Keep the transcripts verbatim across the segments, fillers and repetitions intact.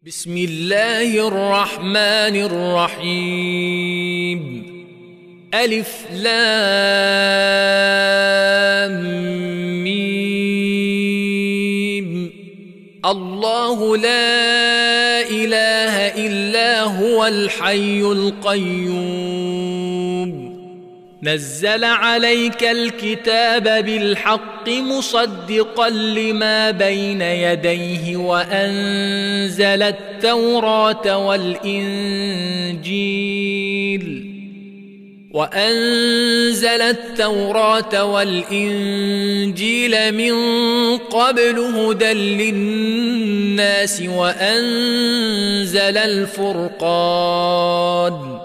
بسم الله الرحمن الرحيم. ألف لام ميم. الله لا إله إلا هو الحي القيوم. نزل عليك الكتاب بالحق مصدقا لما بين يديه وأنزل التوراة والإنجيل وأنزل التوراة والإنجيل من قبل هدى للناس وأنزل الفرقان.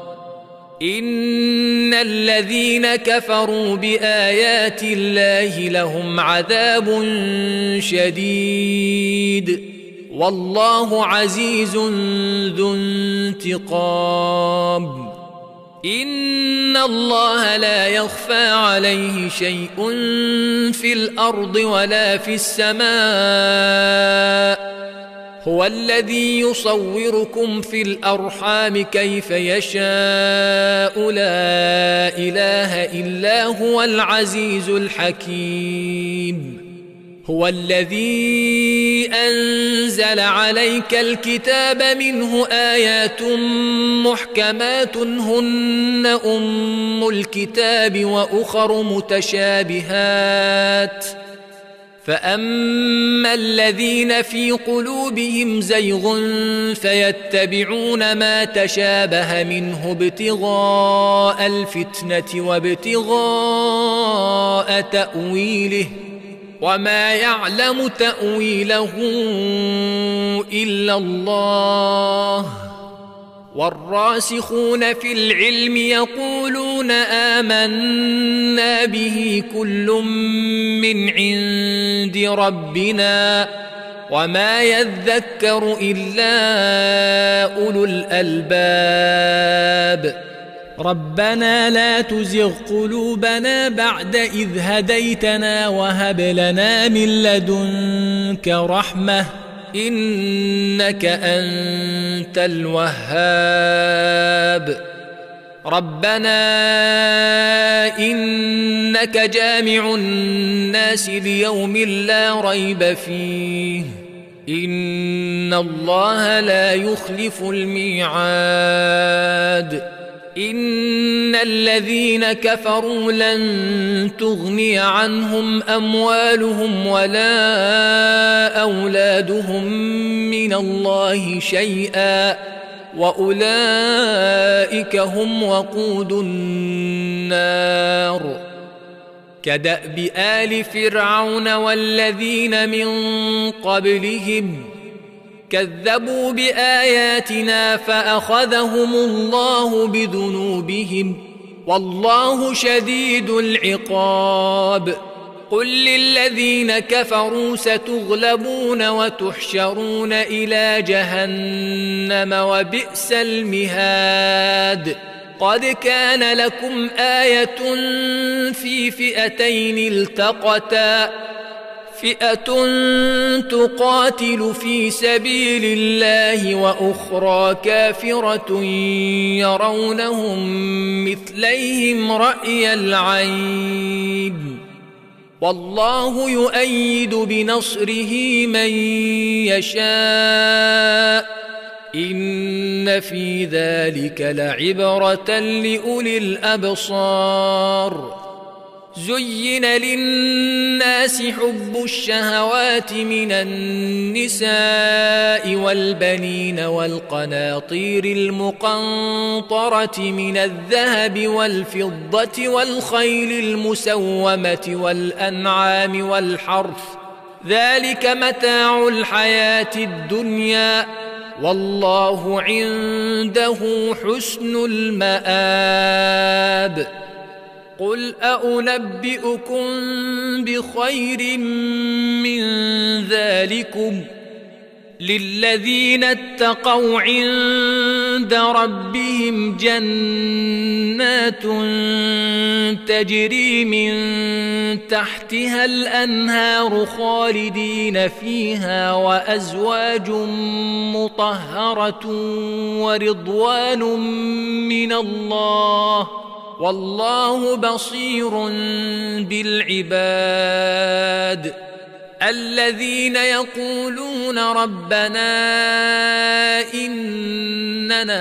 إن الذين كفروا بآيات الله لهم عذاب شديد والله عزيز ذو انتقام. إن الله لا يخفى عليه شيء في الأرض ولا في السماء. هو الذي يصوركم في الأرحام كيف يشاء لا إله إلا هو العزيز الحكيم. هو الذي أنزل عليك الكتاب منه آيات محكمات هن أم الكتاب وأخر متشابهات فأما الذين في قلوبهم زيغ فيتبعون ما تشابه منه ابتغاء الفتنة وابتغاء تأويله وما يعلم تأويله إلا الله. والراسخون في العلم يقولون آمنا به كل من عند ربنا وما يذكر إلا أولو الألباب. ربنا لا تزغ قلوبنا بعد إذ هديتنا وهب لنا من لدنك رحمة إنك أنت الوهاب. ربنا إنك جامع الناس ليوم لا ريب فيه إن الله لا يخلف الميعاد. إن الذين كفروا لن تغني عنهم أموالهم ولا أولادهم من الله شيئا وأولئك هم وقود النار. كدأب آل فرعون والذين من قبلهم كذبوا بآياتنا فأخذهم الله بذنوبهم والله شديد العقاب. قل للذين كفروا ستغلبون وتحشرون إلى جهنم وبئس المهاد. قد كان لكم آية في فئتين التقتا فئة تقاتل في سبيل الله وأخرى كافرة يرونهم مثليهم رأي العين والله يؤيد بنصره من يشاء إن في ذلك لعبرة لأولي الأبصار. زين للناس حب الشهوات من النساء والبنين والقناطير المقنطرة من الذهب والفضة والخيل المسومة والأنعام والحرث ذلك متاع الحياة الدنيا والله عنده حسن المآب. قل أنبئكم بخير من ذلكم للذين اتقوا عند ربهم جنات تجري من تحتها الأنهار خالدين فيها وأزواج مطهرة ورضوان من الله والله بصير بالعباد. الذين يقولون ربنا إننا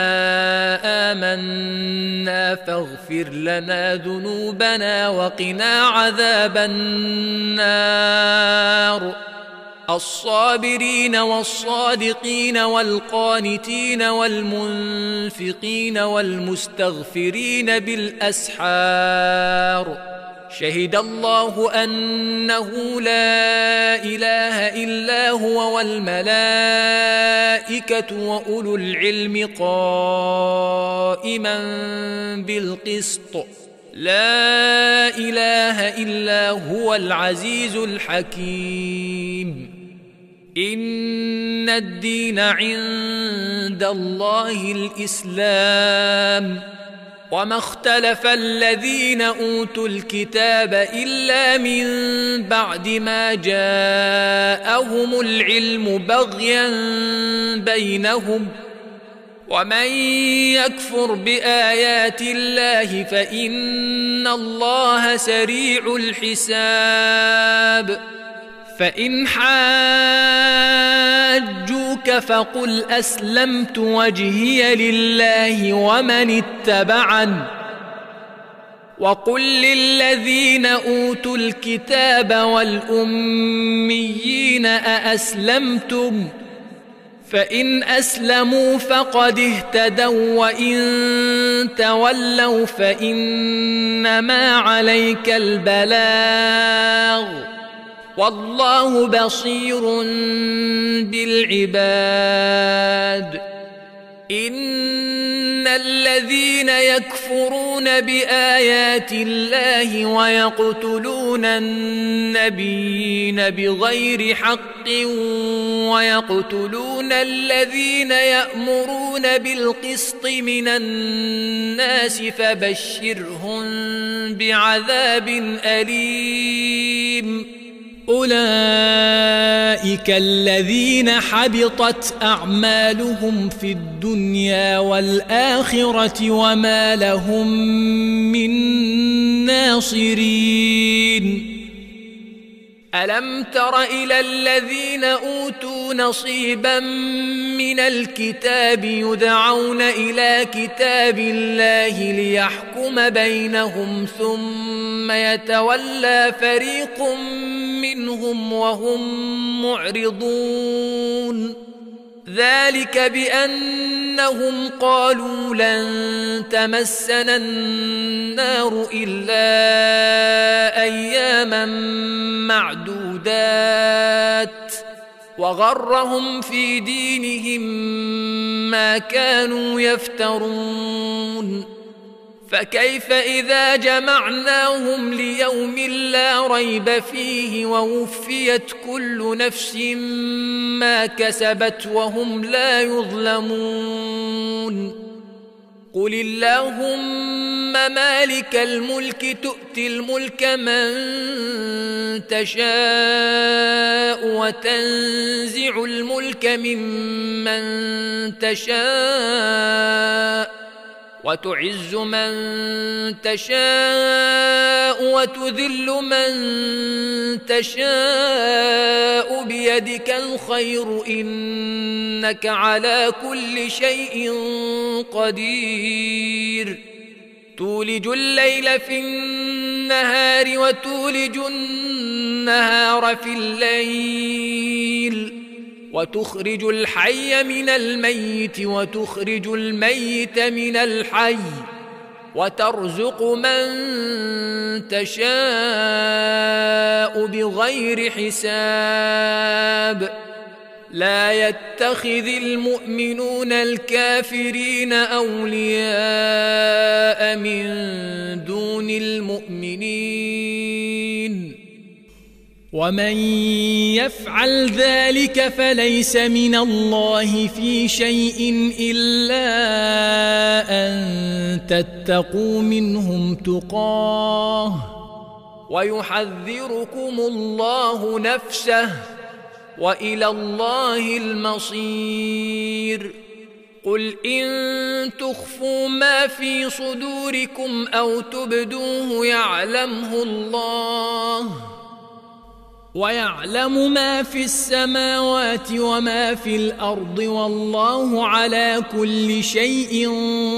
آمنا فاغفر لنا ذنوبنا وقنا عذاب النار. الصابرين والصادقين والقانتين والمنفقين والمستغفرين بالأسحار. شهد الله أنه لا إله إلا هو والملائكة وأولو العلم قائما بالقسط لا إله إلا هو العزيز الحكيم. إن الدين عند الله الإسلام وما اختلف الذين أوتوا الكتاب إلا من بعد ما جاءهم العلم بغيا بينهم ومن يكفر بآيات الله فإن الله سريع الحساب. فإن حاجوك فقل أسلمت وجهي لله ومن اتبعني وقل للذين أوتوا الكتاب والأميين أأسلمتم فإن أسلموا فقد اهتدوا وإن تولوا فإنما عليك البلاغ والله بصير بالعباد. إن الذين يكفرون بآيات الله ويقتلون النبيين بغير حق ويقتلون الذين يأمرون بالقسط من الناس فبشرهم بعذاب أليم. أولئك الذين حبطت أعمالهم في الدنيا والآخرة وما لهم من ناصرين. ألم تر إلى الذين أوتوا نصيبا من الكتاب يدعون إلى كتاب الله ليحكم بينهم ثم يتولى فريق منهم وهم معرضون. ذلك بأنهم قالوا لن تمسنا النار إلا أياما معدودات وغرهم في دينهم ما كانوا يفترون. فكيف إذا جمعناهم ليوم لا ريب فيه ووفيت كل نفس ما كسبت وهم لا يظلمون. قل اللهم مالك الملك تؤتي الملك من تشاء وتنزع الملك ممن تشاء وتعز من تشاء وتذل من تشاء بيدك الخير إنك على كل شيء قدير. تولج الليل في النهار وتولج النهار في الليل وتخرج الحي من الميت وتخرج الميت من الحي وترزق من تشاء بغير حساب. لا يتخذ المؤمنون الكافرين أولياء من دون المؤمنين ومن يفعل ذلك فليس من الله في شيء إلا أن تتقوا منهم تقاه ويحذركم الله نفسه وإلى الله المصير. قل إن تخفوا ما في صدوركم أو تبدوه يعلمه الله ويعلم ما في السماوات وما في الأرض والله على كل شيء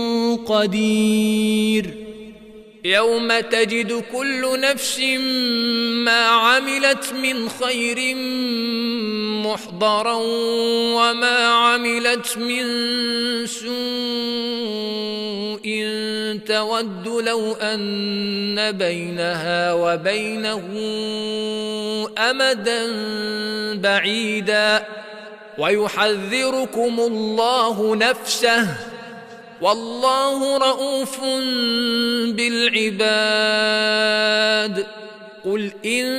قدير. يوم تجد كل نفس ما عملت من خير محضرا وما عملت من سوء تود لو أن بينها وبينه أمدا بعيدا ويحذركم الله نفسه والله رؤوف بالعباد. قل إن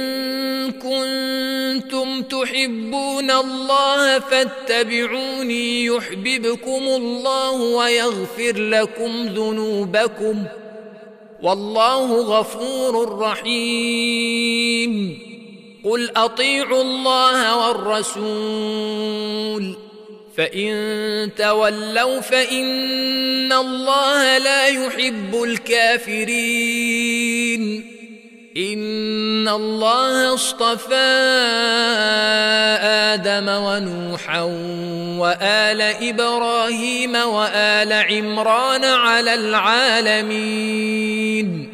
كنتم تحبون الله فاتبعوني يحببكم الله ويغفر لكم ذنوبكم والله غفور رحيم. قل أطيعوا الله والرسول فإن تولوا فإن الله لا يحب الكافرين. إن الله اصطفى آدم ونوحا وآل إبراهيم وآل عمران على العالمين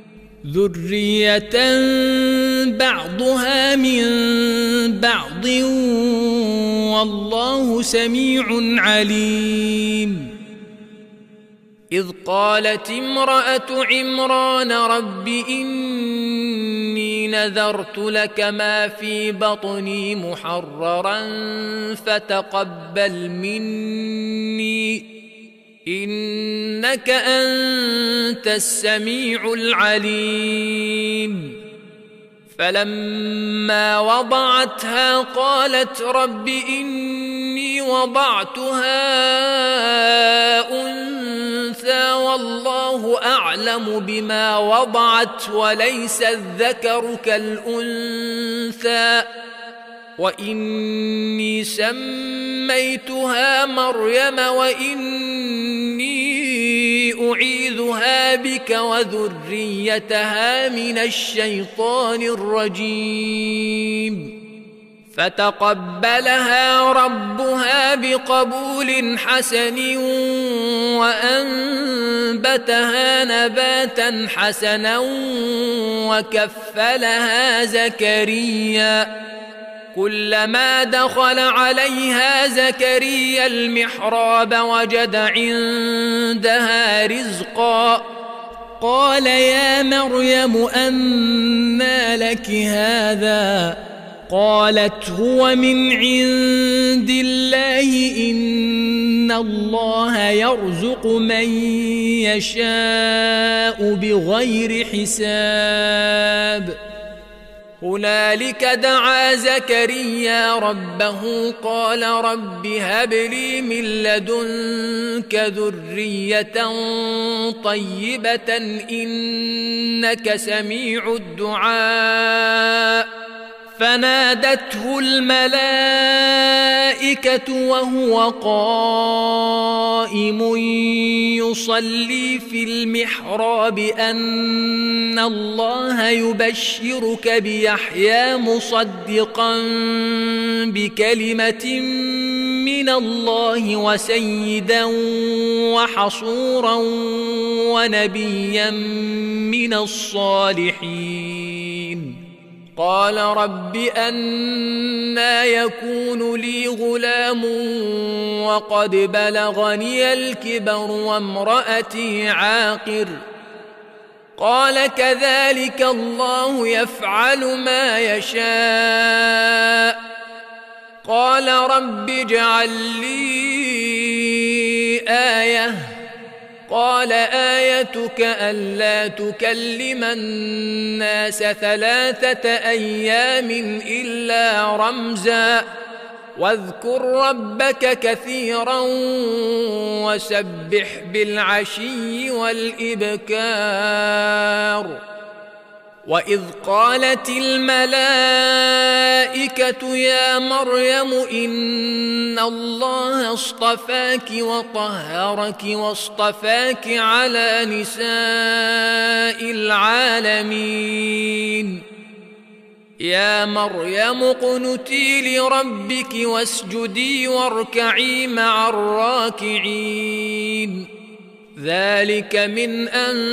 ذرية بعضها من بعض والله سميع عليم. إذ قالت امرأة عمران رب إني نذرت لك ما في بطني محررا فتقبل مني إنك أنت السميع العليم. فلما وضعتها قالت رب إني وضعتها أنثى والله أعلم بما وضعت وليس الذكر كالأنثى وإني سميتها مريم وإني أعيذها بك وذريتها من الشيطان الرجيم. فتقبلها ربها بقبول حسن وأنبتها نباتا حسنا وكفلها زكريا. كلما دخل عليها زكريا المحراب وجد عندها رزقا قال يا مريم أنى لك هذا قالت هو من عند الله إن الله يرزق من يشاء بغير حساب. هنالك دعا زكريا ربه قال رب هب لي من لدنك ذرية طيبة إنك سميع الدعاء. فنادته الملائكة وهو قائم يصلي في المحراب أن الله يبشرك بيحيى مصدقا بكلمة من الله وسيدا وحصورا ونبيا من الصالحين. قال رب أنى يكون لي غلام وقد بلغني الكبر وامرأتي عاقر قال كذلك الله يفعل ما يشاء. قال رب اجعل لي آية قال آيتك ألا تكلم الناس ثلاثة أيام إلا رمزا واذكر ربك كثيرا وسبح بالعشي والإبكار. وإذ قالت الملائكة يا مريم إن الله اصطفاك وطهرك واصطفاك على نساء العالمين يا مريم اقنتي لربك واسجدي واركعي مع الراكعين. ذلك من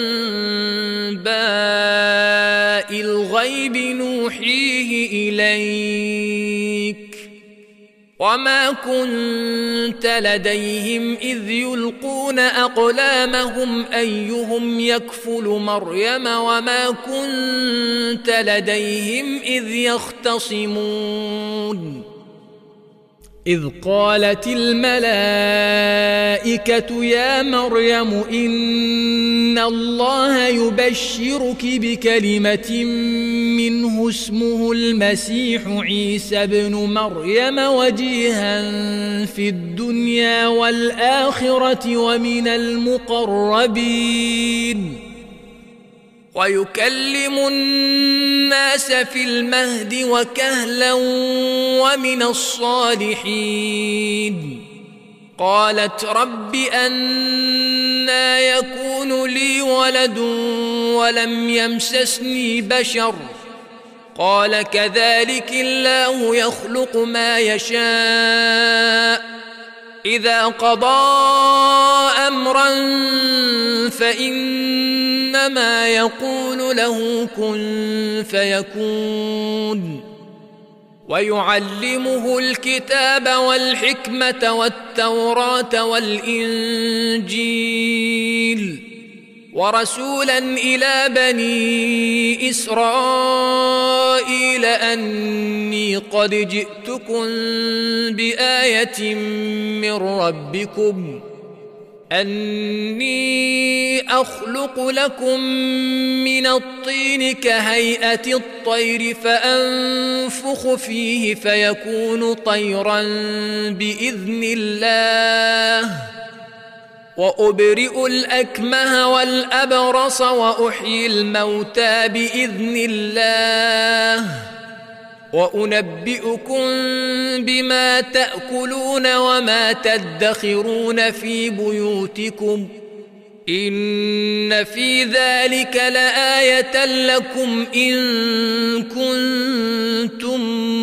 أنباء الغيب نوحيه إليك وما كنت لديهم إذ يلقون أقلامهم أيهم يكفل مريم وما كنت لديهم إذ يختصمون. إذ قالت الملائكة يا مريم إن الله يبشرك بكلمة منه اسمه المسيح عيسى ابن مريم وجيها في الدنيا والآخرة ومن المقربين ويكلم الناس في المهد وكهلا ومن الصالحين. قالت رب أنى يكون لي ولد ولم يمسسني بشر قال كذلك الله يخلق ما يشاء إذا قضى أمرا فإنما يقول له كن فيكون. ويعلمه الكتاب والحكمة والتوراة والإنجيل ورسولا إلى بني إسرائيل أني قد جئتكم بآية من ربكم أني أخلق لكم من الطين كهيئة الطير فأنفخ فيه فيكون طيرا بإذن الله وأبرئ الأكمه والأبرص وأحيي الموتى بإذن الله وأنبئكم بما تأكلون وما تدخرون في بيوتكم إن في ذلك لآية لكم إن كنتم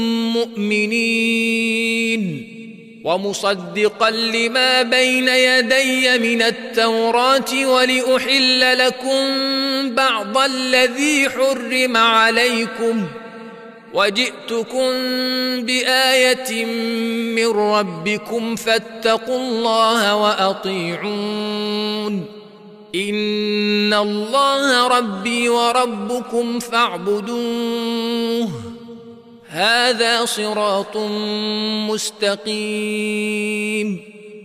مؤمنين ومصدقا لما بين يدي من التوراة ولأحل لكم بعض الذي حرم عليكم وجئتكم بآية من ربكم فاتقوا الله وأطيعون إن الله ربي وربكم فاعبدوه هذا صراط مستقيم.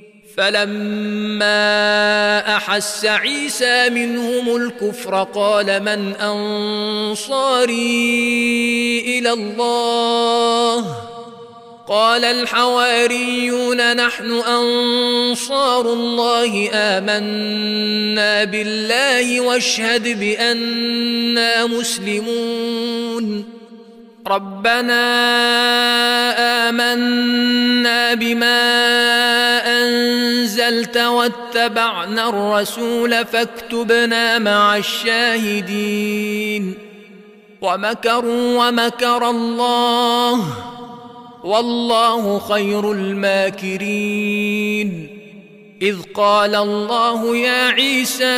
فلما أحس عيسى منهم الكفر قال من أنصاري إلى الله قال الحواريون نحن أنصار الله آمنا بالله واشهد بأننا مسلمون. ربنا آمنا بما أنزلت واتبعنا الرسول فاكتبنا مع الشاهدين. ومكروا ومكر الله والله خير الماكرين. إذ قال الله يا عيسى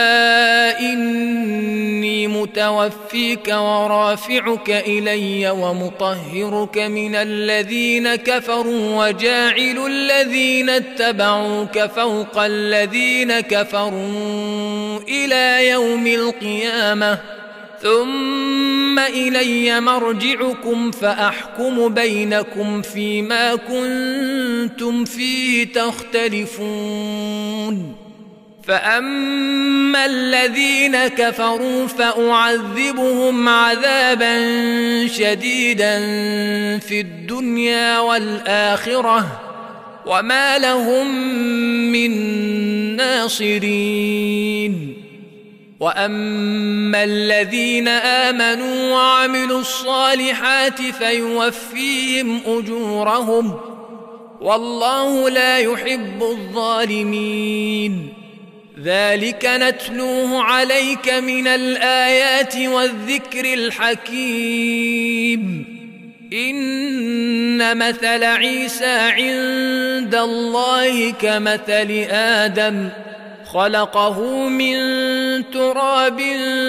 إني متوفيك ورافعك إلي ومطهرك من الذين كفروا وجاعل الذين اتبعوك فوق الذين كفروا إلى يوم القيامة ثم إلي مرجعكم فأحكم بينكم فيما كنتم فيه تختلفون. فأما الذين كفروا فأعذبهم عذابا شديدا في الدنيا والآخرة وما لهم من ناصرين. وأما الذين آمنوا وعملوا الصالحات فيوفيهم أجورهم والله لا يحب الظالمين. ذلك نتلوه عليك من الآيات والذكر الحكيم. إن مثل عيسى عند الله كمثل آدم خلقه من تراب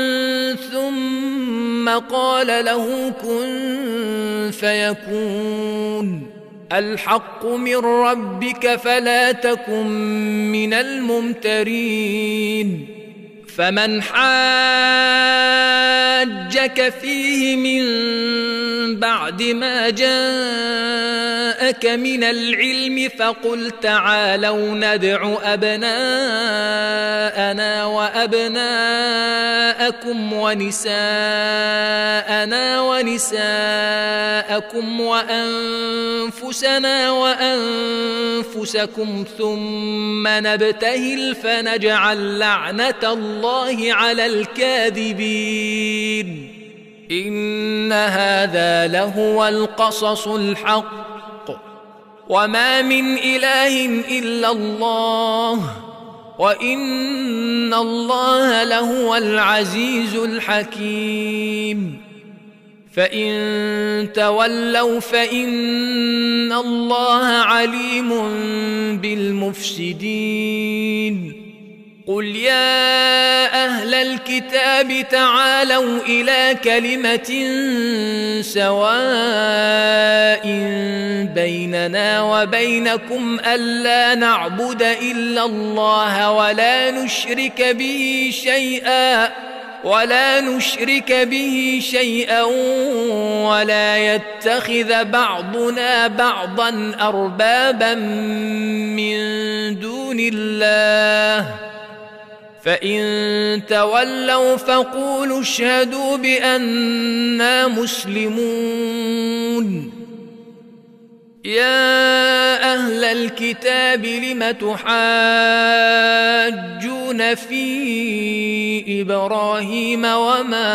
ثم قال له كن فيكون. الحق من ربك فلا تكن من الممترين. فمن حاجك فيه من بعد ما جاءك من العلم فقل تعالوا ندع أبناءنا وأبناءكم ونساءنا ونساءكم وأنفسنا وأنفسكم ثم نبتهل فنجعل لعنة الله على الكاذبين. إن هذا لهو القصص الحق وما من إله إلا الله وإن الله لهو العزيز الحكيم. فإن تولوا فإن الله عليم بالمفسدين. قل يا أهل الكتاب تعالوا إلى كلمة سواء بيننا وبينكم ألا نعبد إلا الله ولا نشرك به شيئا ولا نشرك به شيئا ولا يتخذ بعضنا بعضا أربابا من دون الله. فإن تولوا فقولوا اشهدوا بأننا مسلمون. يا أهل الكتاب لم تحاجون في إبراهيم وما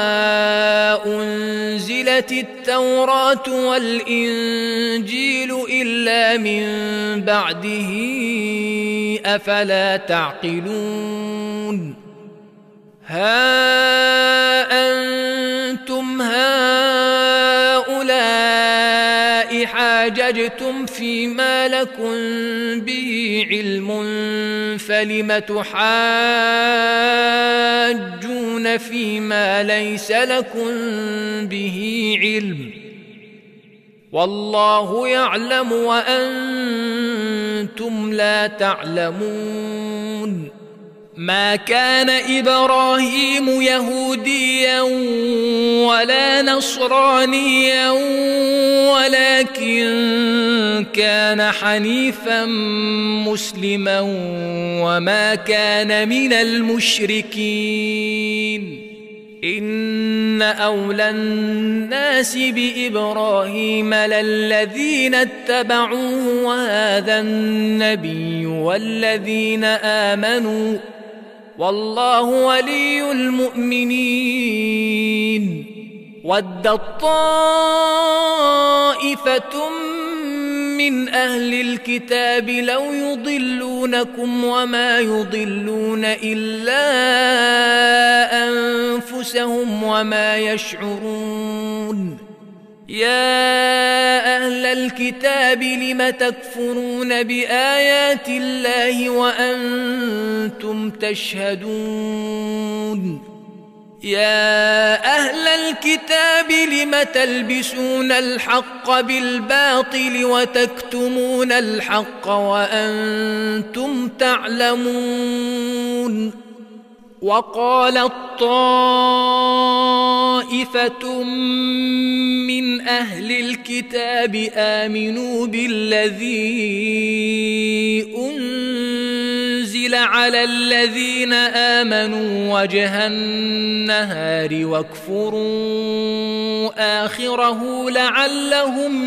أنزلت التوراة والإنجيل إلا من بعده أفلا تعقلون. ها أنتم هؤلاء حاججتم فيما لكم به علم فلم تحاجون فيما ليس لكم به علم والله يعلم وأنتم لا تعلمون. ما كان إبراهيم يهوديا ولا نصرانيا ولكن كان حنيفا مسلما وما كان من المشركين. إن أولى الناس بإبراهيم للذين اتبعوه وهذا النبي والذين آمنوا والله ولي المؤمنين. ودت طائفة من أهل الكتاب لو يضلونكم وما يضلون إلا أنفسهم وما يشعرون. يا أهل الكتاب لم تكفرون بآيات الله وأنتم تشهدون. يا أهل الكتاب لم تلبسون الحق بالباطل وتكتمون الحق وأنتم تعلمون. وقالت طائفة من أهل الكتاب آمنوا بالذي أنزل الليل على الذين آمنوا وجه النهار واكفروا آخره لعلهم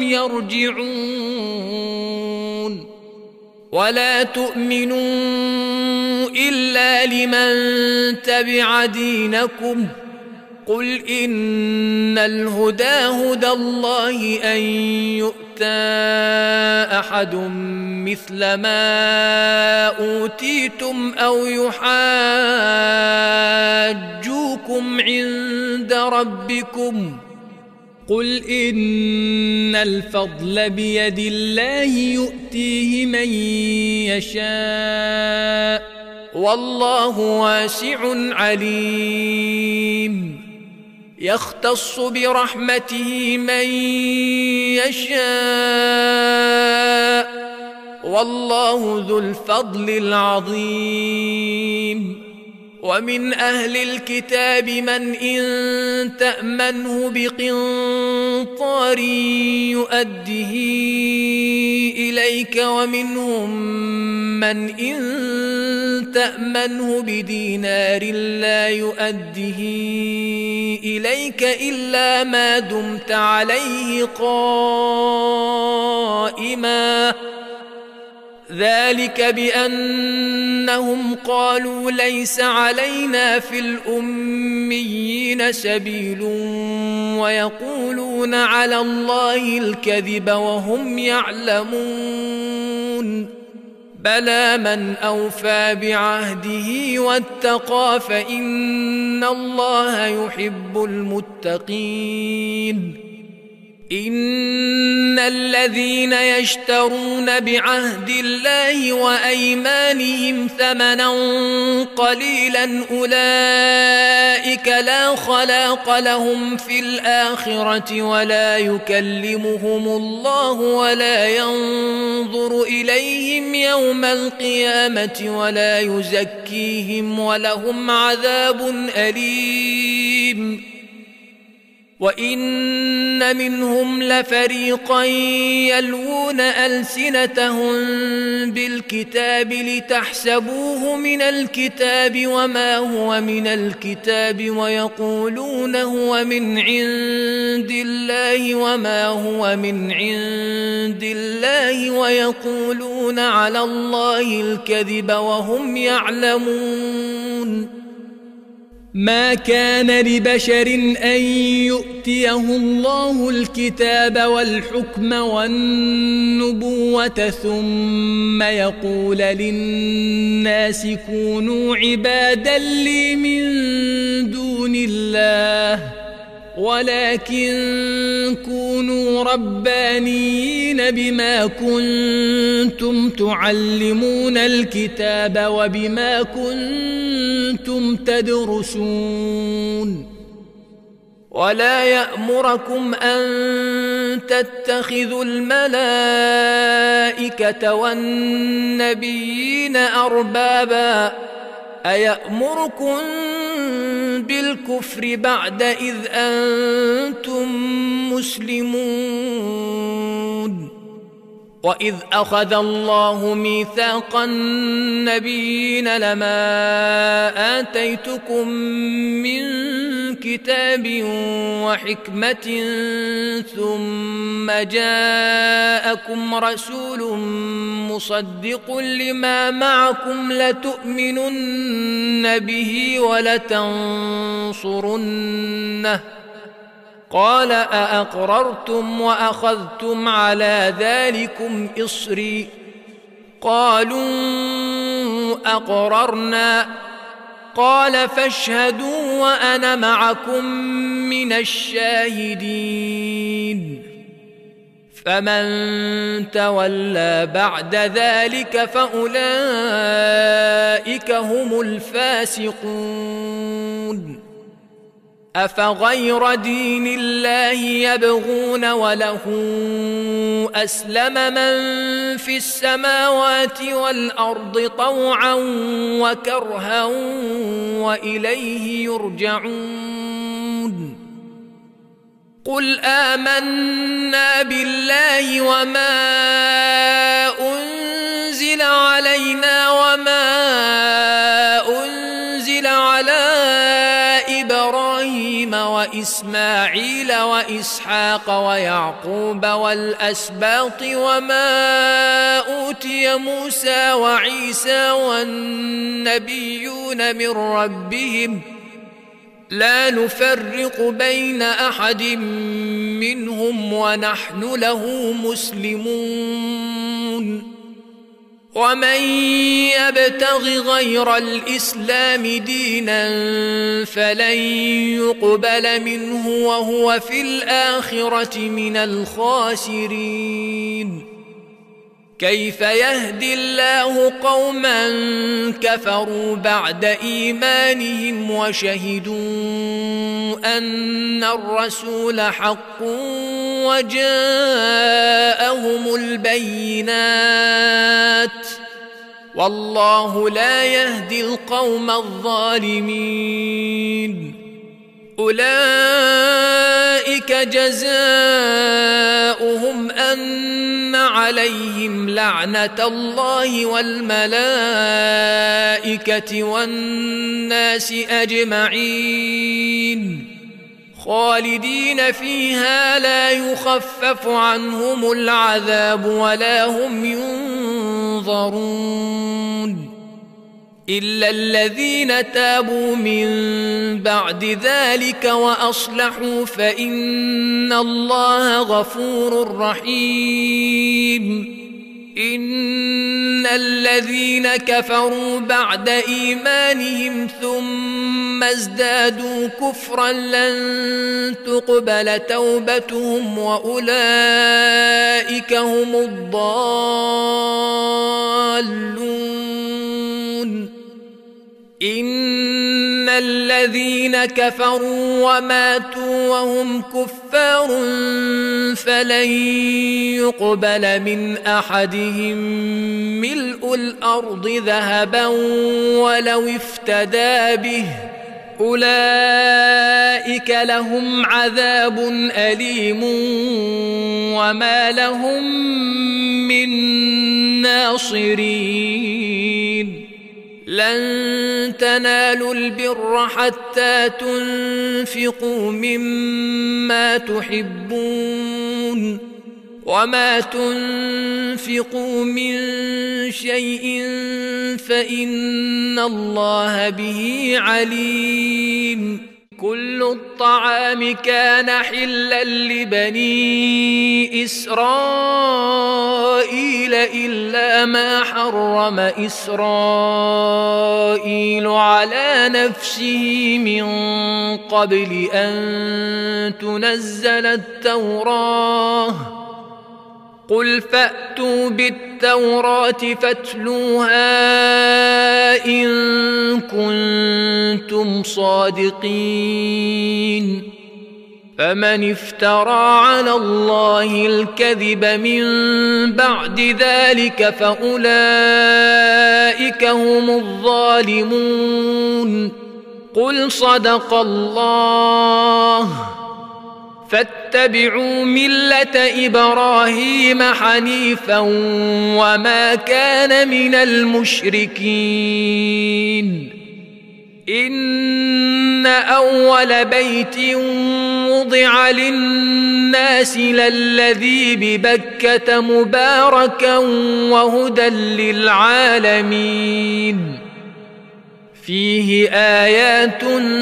يرجعون ولا تؤمنوا إلا لمن تبع دينكم قل إن الهدى هدى الله أن يؤتى أحد مثل ما أوتيتم أو يحاجوكم عند ربكم قل إن الفضل بيد الله يؤتيه من يشاء والله واسع عليم يختص برحمته من يشاء والله ذو الفضل العظيم ومن أهل الكتاب من إن تأمنه بقنطار يؤده إليك ومنهم من إن تأمنه بدينار لا يؤده إليك إلا ما دمت عليه قائما ذلك بأنهم قالوا ليس علينا في الأميين سبيل ويقولون على الله الكذب وهم يعلمون بلى من أوفى بعهده واتقى فإن الله يحب المتقين إن الذين يشترون بعهد الله وأيمانهم ثمنا قليلا أولئك لا خلاق لهم في الآخرة ولا يكلمهم الله ولا ينظر إليهم يوم القيامة ولا يزكيهم ولهم عذاب أليم وإن منهم لفريقا يلوون ألسنتهم بالكتاب لتحسبوه من الكتاب وما هو من الكتاب ويقولون هو من عند الله وما هو من عند الله ويقولون على الله الكذب وهم يعلمون ما كان لبشر أن يؤتيه الله الكتاب والحكم والنبوة ثم يقول للناس كونوا عبادا لي من دون الله ولكن كونوا ربانيين بما كنتم تعلمون الكتاب وبما كنتم تدرسون ولا يأمركم أن تتخذوا الملائكة والنبيين أربابا أيأمركم بالكفر بعد إذ أنتم مسلمون وإذ أخذ الله ميثاق النبيين لما آتيتكم من كتاب وحكمة ثم جاءكم رسول مصدق لما معكم لتؤمنن به ولتنصرنه قال أأقررتم وأخذتم على ذلكم إصري قالوا أقررنا قال فاشهدوا وأنا معكم من الشاهدين فمن تولى بعد ذلك فأولئك هم الفاسقون أفغير دين الله يبغون وله أسلم من في السماوات والأرض طوعا وكرها وإليه يرجعون قل آمنا بالله وما أنزل علينا وما وإسماعيل وإسحاق ويعقوب والأسباط وما أوتي موسى وعيسى والنبيون من ربهم لا نفرق بين أحد منهم ونحن له مسلمون. ومن يبتغ غير الإسلام دينا فلن يقبل منه وهو في الآخرة من الخاسرين. كيف يهدي الله قوما كفروا بعد إيمانهم وشهدوا أن الرسول حق وجاءهم البينات والله لا يهدي القوم الظالمين. أولئك جزاؤهم أن عليهم لعنة الله والملائكة والناس أجمعين خالدين فيها لا يخفف عنهم العذاب ولا هم ينظرون إلا الذين تابوا من بعد ذلك وأصلحوا فإن الله غفور رحيم. إن الذين كفروا بعد إيمانهم ثم ازدادوا كفرا لن تقبل توبتهم وأولئك هم الضالون. إن الذين كفروا وماتوا وهم كفار فلن يقبل من أحدهم ملء الأرض ذهبا ولو افتدى به أولئك لهم عذاب أليم وما لهم من ناصرين. لن تنالوا البر حتى تنفقوا مما تحبون وما تنفقوا من شيء فإن الله به عليم. كل الطعام كان حلا لبني إسرائيل إلا ما حرم إسرائيل على نفسه من قبل أن تنزل التوراة قل فأتوا بالتوراة فاتلوها إن كنتم صادقين. فمن افترى على الله الكذب من بعد ذلك فأولئك هم الظالمون. قل صدق الله فاتبعوا ملة إبراهيم حنيفا وما كان من المشركين. إن أول بيت وضع للناس للذي ببكة مباركا وهدى للعالمين فيه آيات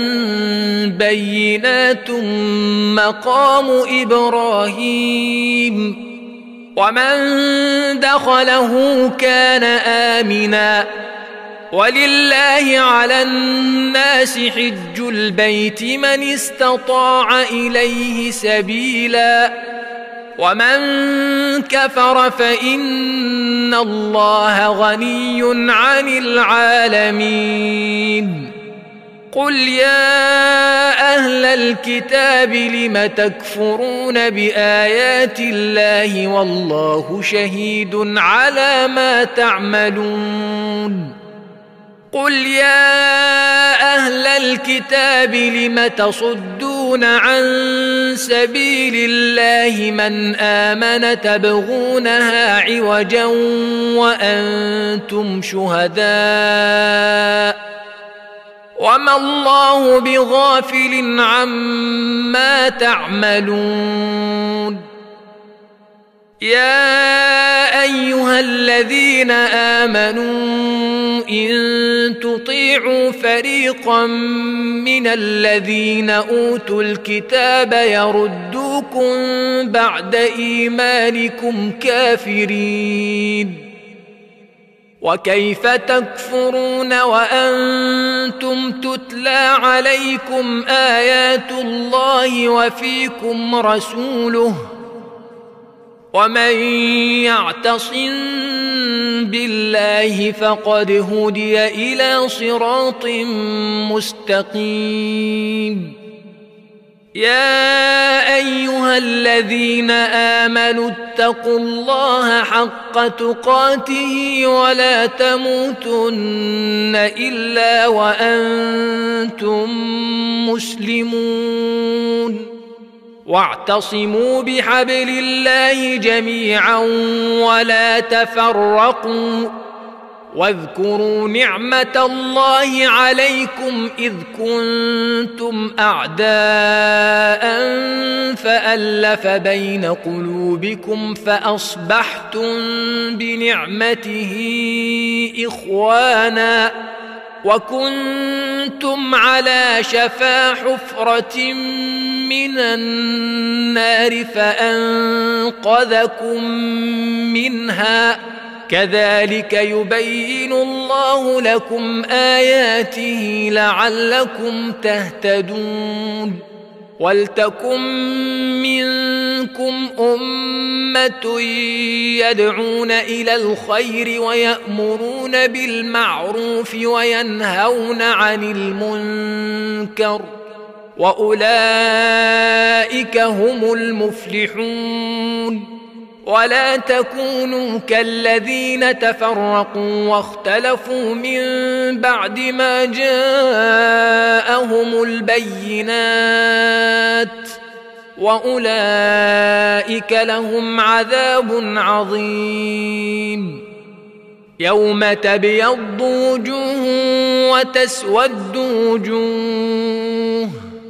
بينات مقام إبراهيم ومن دخله كان آمنا ولله على الناس حج البيت من استطاع إليه سبيلا ومن كفر فإن الله غني عن العالمين. قل يا أهل الكتاب لم تكفرون بآيات الله والله شهيد على ما تعملون. قل يا أهل الكتاب لم تصدون عن سبيل الله من آمن تبغونها عوجا وأنتم شهداء وما الله بغافل عما تعملون. يا أيها الذين آمنوا إن تطيعوا فريقا من الذين أوتوا الكتاب يردوكم بعد إيمانكم كافرين وكيف تكفرون وأنتم تتلى عليكم آيات الله وفيكم رسوله ومن يعتصم بالله فقد هدي إلى صراط مستقيم. يا أيها الذين آمنوا اتقوا الله حق تقاته ولا تموتن إلا وأنتم مسلمون واعتصموا بحبل الله جميعا ولا تفرقوا واذكروا نعمة الله عليكم إذ كنتم أعداء فألف بين قلوبكم فأصبحتم بنعمته إخوانا وكنتم على شفا حفرة من النار فأنقذكم منها كذلك يبين الله لكم آياته لعلكم تهتدون. ولتكن منكم أمة يدعون إلى الخير ويأمرون بالمعروف وينهون عن المنكر وأولئك هم المفلحون. ولا تكونوا كالذين تفرقوا واختلفوا من بعد ما جاءهم البينات وأولئك لهم عذاب عظيم. يوم تبيض وجوه وتسود وجوه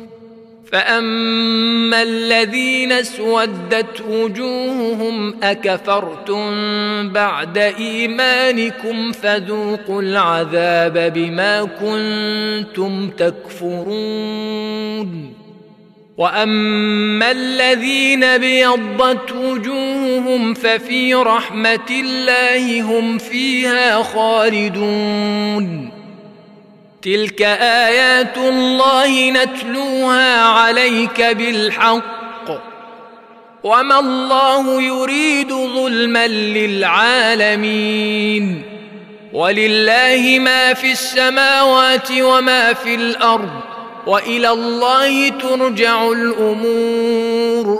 فأما الذين اسودت وجوههم أكفرتم بعد إيمانكم فذوقوا العذاب بما كنتم تكفرون. وأما الذين بيضت وجوههم ففي رحمة الله هم فيها خالدون. تلك آيات الله نتلوها عليك بالحق وما الله يريد ظلما للعالمين ولله ما في السماوات وما في الأرض وإلى الله ترجع الأمور.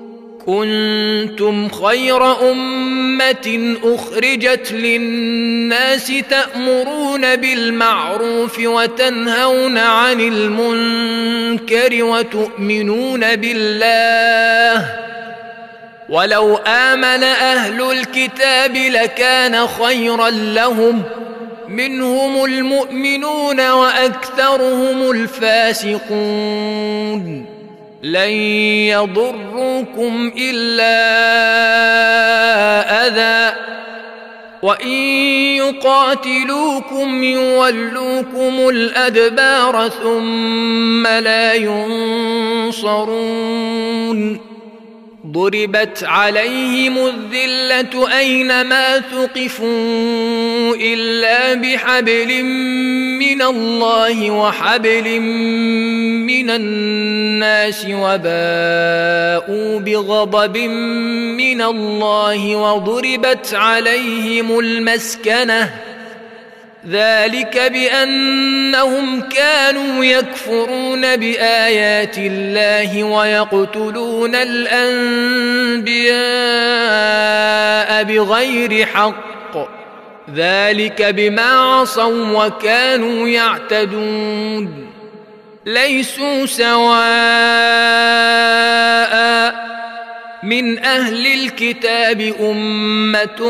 كنتم خير أمة أخرجت للناس تأمرون بالمعروف وتنهون عن المنكر وتؤمنون بالله ولو آمن أهل الكتاب لكان خيرا لهم منهم المؤمنون وأكثرهم الفاسقون. لن يضروكم إلا أذى وإن يقاتلوكم يولوكم الأدبار ثم لا ينصرون. ضربت عليهم الذلة أينما ثقفوا إلا بحبل من الله وحبل من الناس وباءوا بغضب من الله وضربت عليهم المسكنة ذلك بأنهم كانوا يكفرون بآيات الله ويقتلون الأنبياء بغير حق ذلك بما عصوا وكانوا يعتدون. ليسوا سواء من أهل الكتاب أمة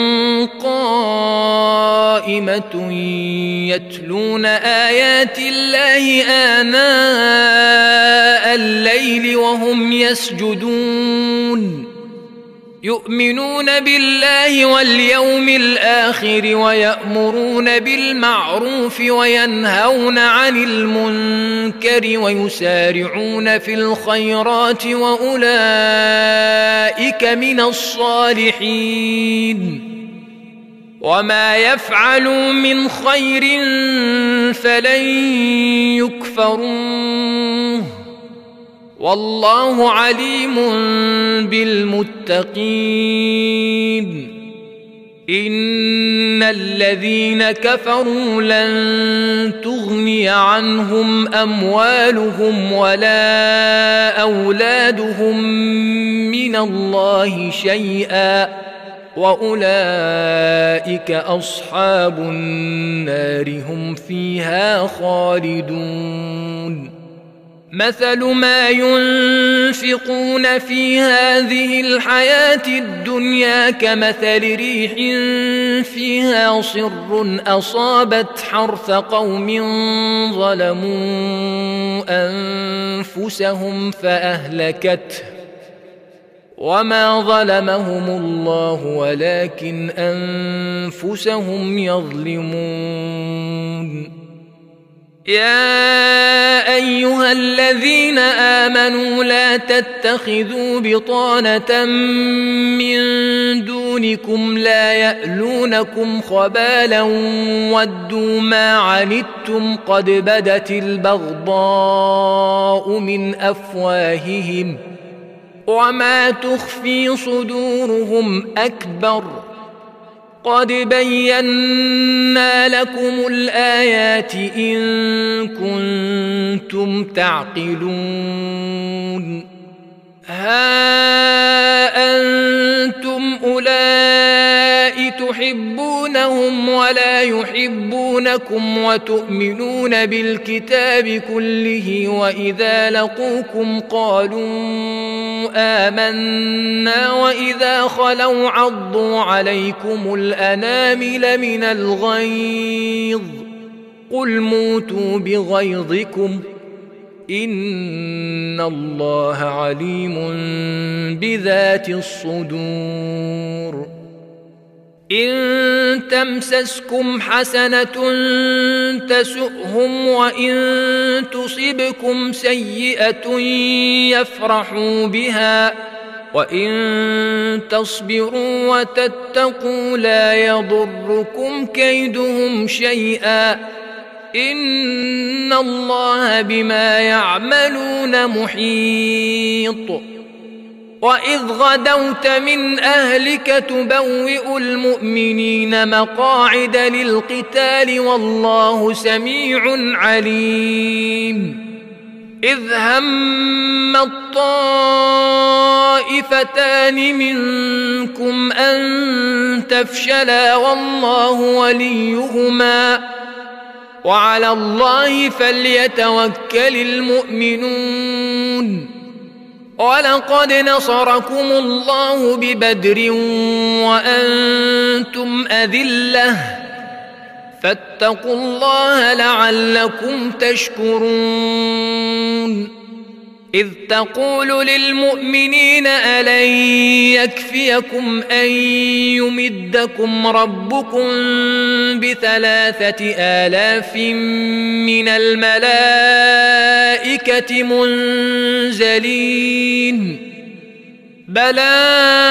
قائمة يتلون آيات الله آناء الليل وهم يسجدون يؤمنون بالله واليوم الآخر ويأمرون بالمعروف وينهون عن المنكر ويسارعون في الخيرات وأولئك من الصالحين وما يفعلوا من خير فلن يكفروه والله عليم بالمتقين إن الذين كفروا لن تغني عنهم أموالهم ولا أولادهم من الله شيئا وأولئك أصحاب النار هم فيها خالدون مثل ما ينفقون في هذه الحياة الدنيا كمثل ريح فيها صر أصابت حرث قوم ظلموا أنفسهم فأهلكته وما ظلمهم الله ولكن أنفسهم يظلمون يا أيها الذين آمنوا لا تتخذوا بطانة من دونكم لا يألونكم خبالا ودوا ما عنتم قد بدت البغضاء من أفواههم وما تخفي صدورهم أكبر قد بينا لكم الآيات إن كنتم تعقلون ها أنتم أولئك تحبونهم ولا يحبونكم وتؤمنون بالكتاب كله وإذا لقوكم قالوا آمنا وإذا خلوا عضوا عليكم الأنامل من الغيظ قل موتوا بغيظكم إن الله عليم بذات الصدور إن تمسسكم حسنة تسؤهم وإن تصبكم سيئة يفرحوا بها وإن تصبروا وتتقوا لا يضركم كيدهم شيئا إن الله بما يعملون محيط وإذ غدوت من أهلك تبوئ المؤمنين مقاعد للقتال والله سميع عليم إذ هم الطائفتان منكم أن تفشلا والله وليهما وعلى الله فليتوكل المؤمنون ولقد نصركم الله ببدر وأنتم أذلة فاتقوا الله لعلكم تشكرون إذ تقول للمؤمنين ألن يكفيكم أن يمدكم ربكم بثلاثة آلاف من الملائكة منزلين بلى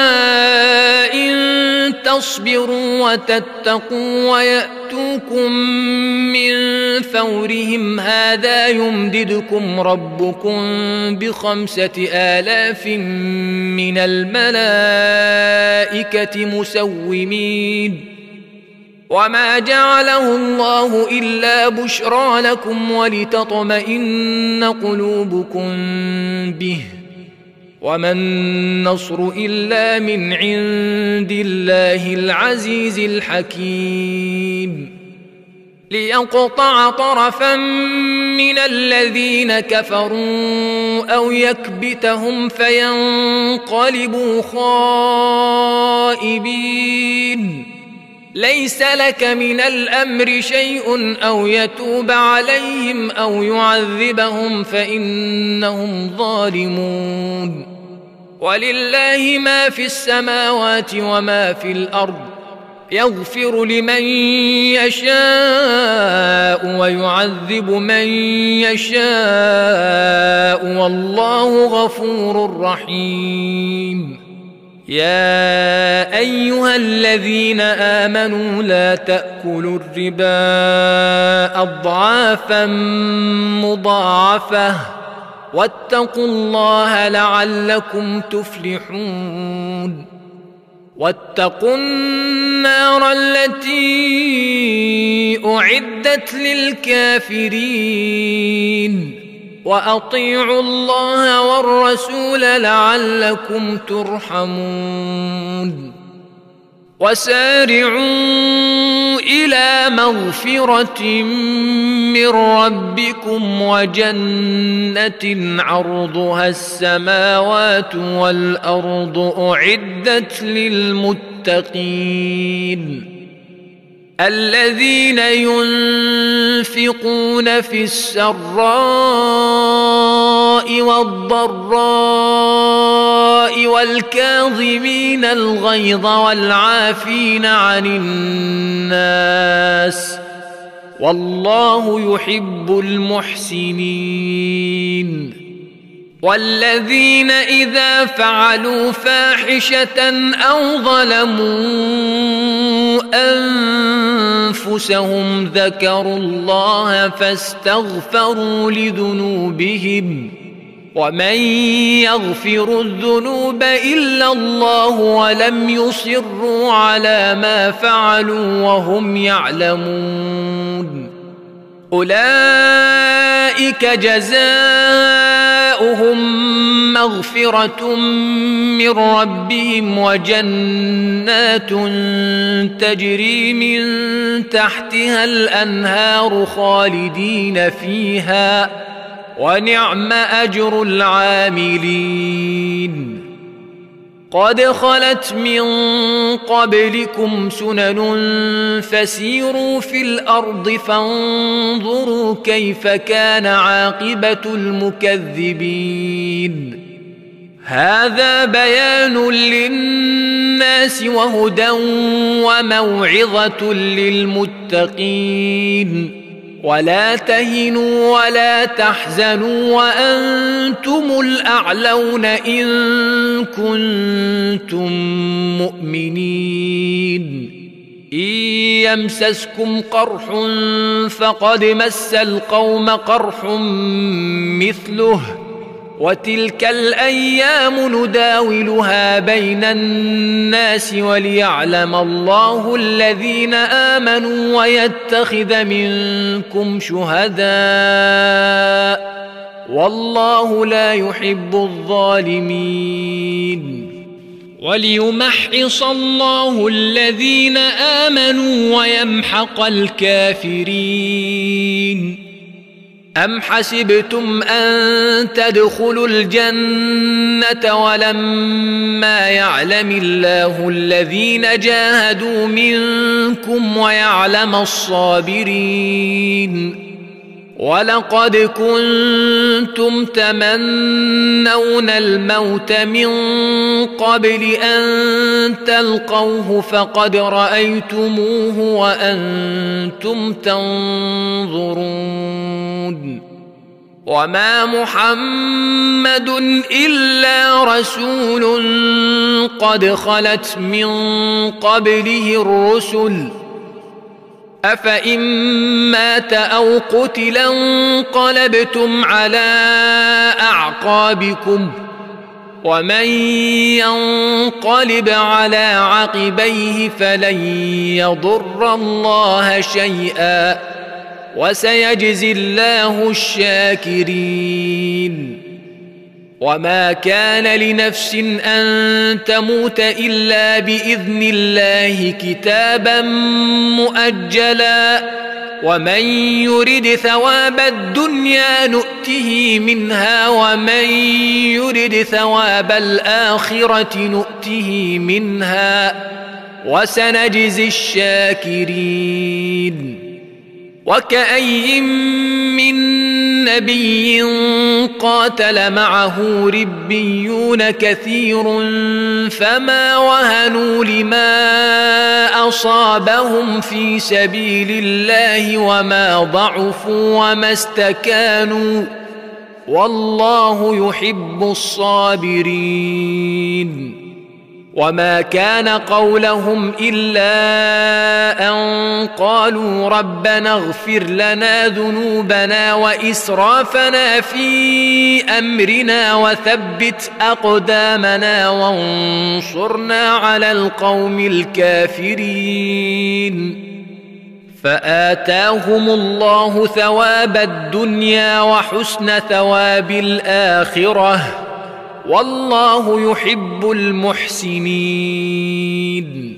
إن تصبروا وتتقوا ويأتوكم من فورهم هذا يمددكم ربكم بخمسة آلاف من الملائكة مسومين وما جعله الله إلا بشرى لكم ولتطمئن قلوبكم به وما النصر إلا من عند الله العزيز الحكيم ليقطع طرفا من الذين كفروا أو يكبتهم فينقلبوا خائبين. ليس لك من الأمر شيء أو يتوب عليهم أو يعذبهم فإنهم ظالمون. ولله ما في السماوات وما في الأرض، يغفر لمن يشاء ويعذب من يشاء والله غفور رحيم. يا أيها الذين آمنوا لا تأكلوا الربا أضعافا مضاعفة واتقوا الله لعلكم تفلحون. واتقوا النار التي أعدت للكافرين وأطيعوا الله والرسول لعلكم ترحمون. وسارعوا إلى مغفرة من ربكم وجنة عرضها السماوات والأرض أعدت للمتقين الذين ينفقون في السراء والضراء والكاظمين الغيظ والعافين عن الناس والله يحب المحسنين. والذين إذا فعلوا فاحشة أو ظلموا أنفسهم ذكروا الله فاستغفروا لذنوبهم ومن يغفر الذنوب إلا الله ولم يصروا على ما فعلوا وهم يعلمون أولئك جزاؤهم مغفرة من ربهم وجنات تجري من تحتها الأنهار خالدين فيها ونعم أجر العاملين. قد خلت من قبلكم سنن فسيروا في الأرض فانظروا كيف كان عاقبة المكذبين. هذا بيان للناس وهدى وموعظة للمتقين. ولا تهنوا ولا تحزنوا وأنتم الأعلون إن كنتم مؤمنين. إن يمسسكم قرح فقد مس القوم قرح مثله وتلك الأيام نداولها بين الناس وليعلم الله الذين آمنوا ويتخذ منكم شهداء والله لا يحب الظالمين. وليمحص الله الذين آمنوا ويمحق الكافرين. أم حسبتم أن تدخلوا الجنة ولما يعلم الله الذين جاهدوا منكم ويعلم الصابرين. ولقد كنتم تمنون الموت من قبل أن تلقوه فقد رأيتموه وأنتم تنظرون. وما محمد إلا رسول قد خلت من قبله الرسل أفإن مات أو قتلا انقلبتم على أعقابكم ومن ينقلب على عقبيه فلن يضر الله شيئا وسيجزي الله الشاكرين. وما كان لنفس أن تموت إلا بإذن الله كتابا مؤجلا ومن يرد ثواب الدنيا نؤته منها ومن يرد ثواب الآخرة نؤته منها وسنجزي الشاكرين. وكأي من نبي قاتل معه ربيون كثير فما وهنوا لما أصابهم في سبيل الله وما ضعفوا وما استكانوا والله يحب الصابرين. وما كان قولهم إلا أن قالوا ربنا اغفر لنا ذنوبنا وإسرافنا في أمرنا وثبت أقدامنا وانصرنا على القوم الكافرين. فآتاهم الله ثواب الدنيا وحسن ثواب الآخرة والله يحب المحسنين.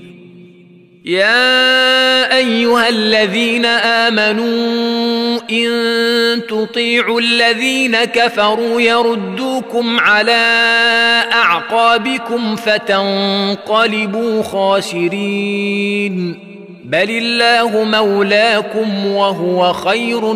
يا أيها الذين آمنوا إن تطيعوا الذين كفروا يردوكم على أعقابكم فتنقلبوا خاسرين. بل الله مولاكم وهو خير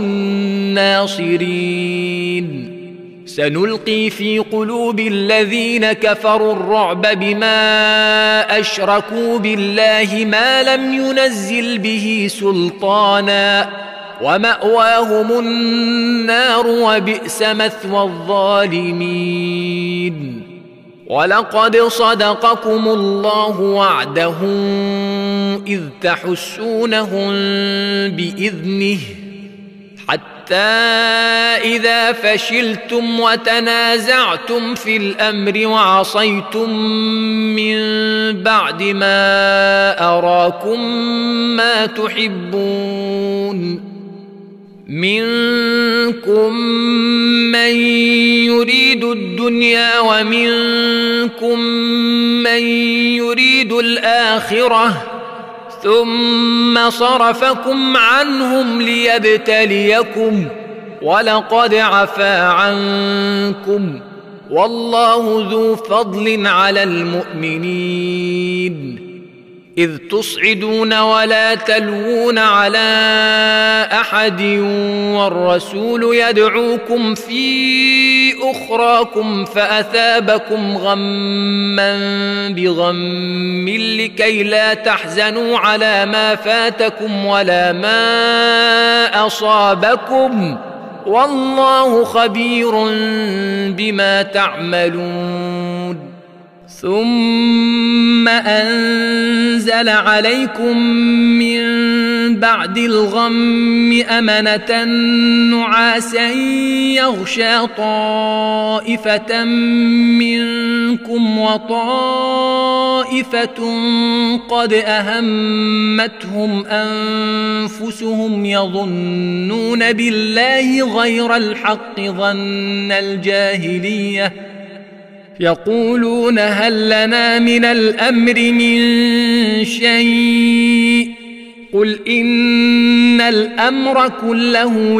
الناصرين. سنلقي في قلوب الذين كفروا الرعب بما أشركوا بالله ما لم ينزل به سلطانا ومأواهم النار وبئس مثوى الظالمين. ولقد صدقكم الله وعده إذ تحسونهم بإذنه حتى إذا فشلتم وتنازعتم في الأمر وعصيتم من بعد ما أراكم ما تحبون منكم من يريد الدنيا ومنكم من يريد الآخرة ثم صرفكم عنهم ليبتليكم ولقد عفا عنكم والله ذو فضل على المؤمنين. إذ تصعدون ولا تلوون على أحد والرسول يدعوكم في أخراكم فأثابكم غما بغم لكي لا تحزنوا على ما فاتكم ولا ما أصابكم والله خبير بما تعملون. ثم أنزل عليكم من بعد الغم أمنة نعاسا يغشى طائفة منكم وطائفة قد أهمتهم أنفسهم يظنون بالله غير الحق ظن الجاهلية يقولون هل لنا من الأمر من شيء قل إن الأمر كله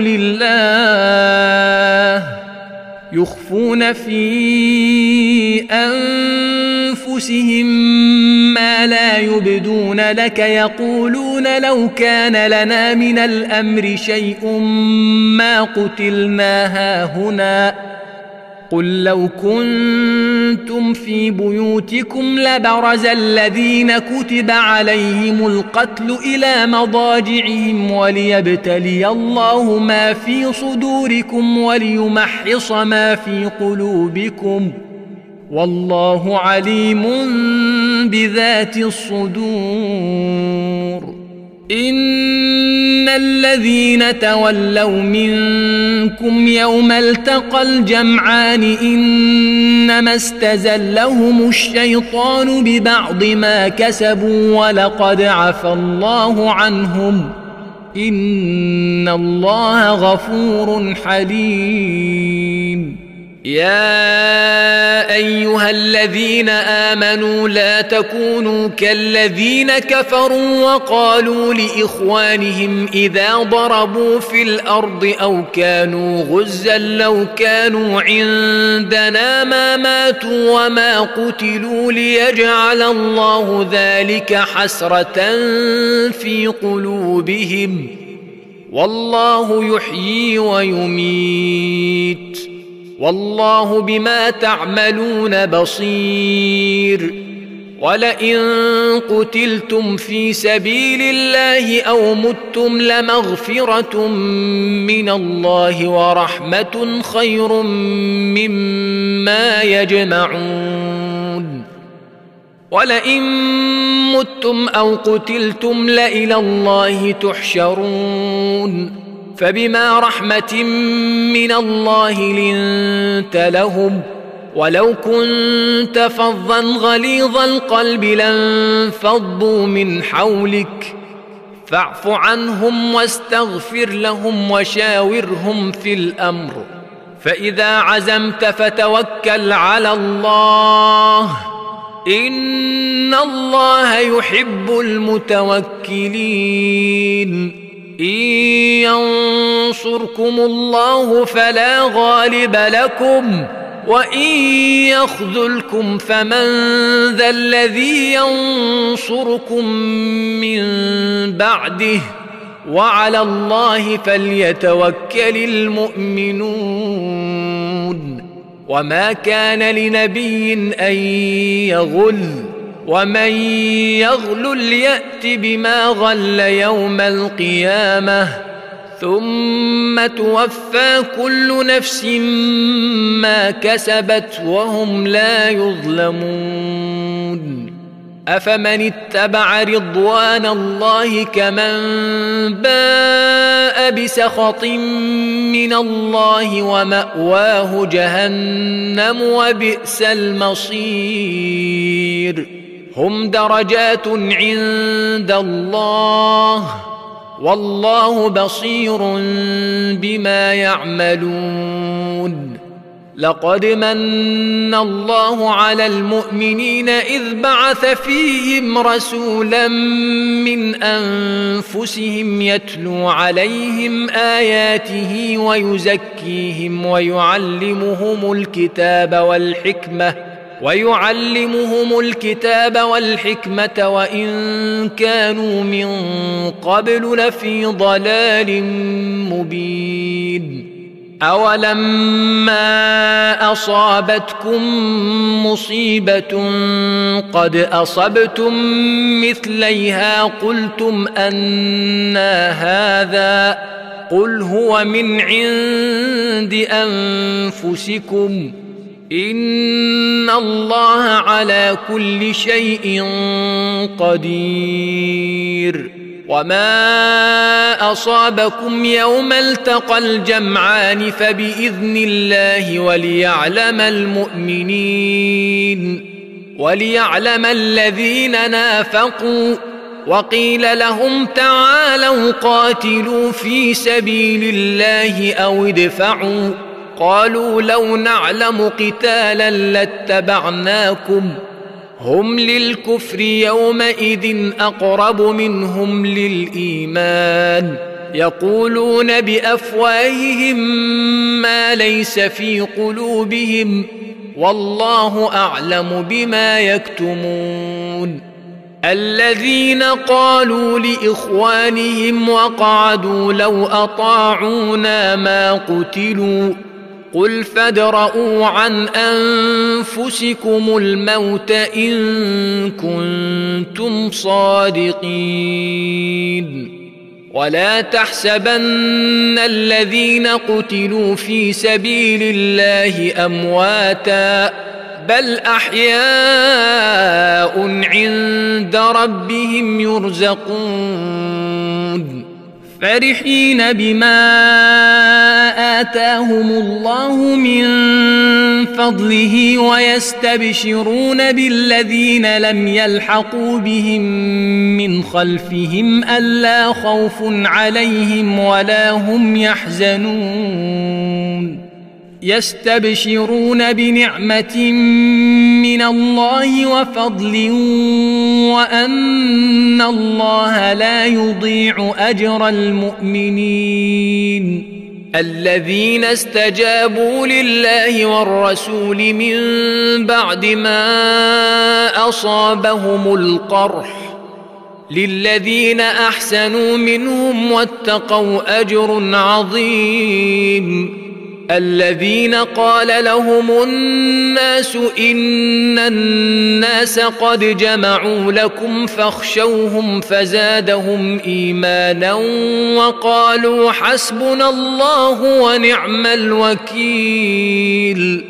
لله يخفون في أنفسهم ما لا يبدون لك يقولون لو كان لنا من الأمر شيء ما قتلنا هاهنا قل لو كنتم في بيوتكم لبرز الذين كتب عليهم القتل إلى مضاجعهم وليبتلي الله ما في صدوركم وليمحص ما في قلوبكم والله عليم بذات الصدور. إن الذين تولوا منكم يوم التقى الجمعان إنما استزلهم الشيطان ببعض ما كسبوا ولقد عفى الله عنهم إن الله غفور حليم. يا أيها الذين آمنوا لا تكونوا كالذين كفروا وقالوا لإخوانهم إذا ضربوا في الأرض أو كانوا غزا لو كانوا عندنا ما ماتوا وما قتلوا ليجعل الله ذلك حسرة في قلوبهم والله يحيي ويميت والله بما تعملون بصير. ولئن قتلتم في سبيل الله أو متم لمغفرة من الله ورحمة خير مما يجمعون. ولئن متم أو قتلتم لإلى الله تحشرون. فبما رحمة من الله لنت لهم ولو كنت فظا غليظ القلب لانفضوا من حولك فاعف عنهم واستغفر لهم وشاورهم في الأمر فإذا عزمت فتوكل على الله إن الله يحب المتوكلين. إن ينصركم الله فلا غالب لكم وإن يخذلكم فمن ذا الذي ينصركم من بعده وعلى الله فليتوكل المؤمنون. وما كان لنبي أن يغل ومن يغلل يأت بما غل يوم القيامة ثم توفى كل نفس ما كسبت وهم لا يظلمون. أفمن اتبع رضوان الله كمن باء بسخط من الله ومأواه جهنم وبئس المصير. هم درجات عند الله والله بصير بما يعملون. لقد من الله على المؤمنين إذ بعث فيهم رسولا من أنفسهم يتلو عليهم آياته ويزكيهم ويعلمهم الكتاب والحكمة ويعلمهم الكتاب والحكمة وإن كانوا من قبل لفي ضلال مبين. أولما أصابتكم مصيبة قد أصبتم مثليها قلتم أنى هذا قل هو من عند أنفسكم إن الله على كل شيء قدير. وما أصابكم يوم التقى الجمعان فبإذن الله وليعلم المؤمنين وليعلم الذين نافقوا. وقيل لهم تعالوا قاتلوا في سبيل الله أو ادفعوا قالوا لو نعلم قتالا لاتبعناكم هم للكفر يومئذ أقرب منهم للإيمان يقولون بأفواههم ما ليس في قلوبهم والله أعلم بما يكتمون. الذين قالوا لإخوانهم وقعدوا لو أطاعونا ما قتلوا قل فادرءوا عن أنفسكم الموت إن كنتم صادقين. ولا تحسبن الذين قتلوا في سبيل الله أمواتا بل أحياء عند ربهم يرزقون فرحين بما آتاهم الله من فضله ويستبشرون بالذين لم يلحقوا بهم من خلفهم ألا خوف عليهم ولا هم يحزنون. يستبشرون بنعمة من الله وفضل وأن الله لا يضيع أجر المؤمنين. الذين استجابوا لله والرسول من بعد ما أصابهم القرح للذين أحسنوا منهم واتقوا أجر عظيم. الذين قال لهم الناس إن الناس قد جمعوا لكم فاخشوهم فزادهم إيمانا وقالوا حسبنا الله ونعم الوكيل.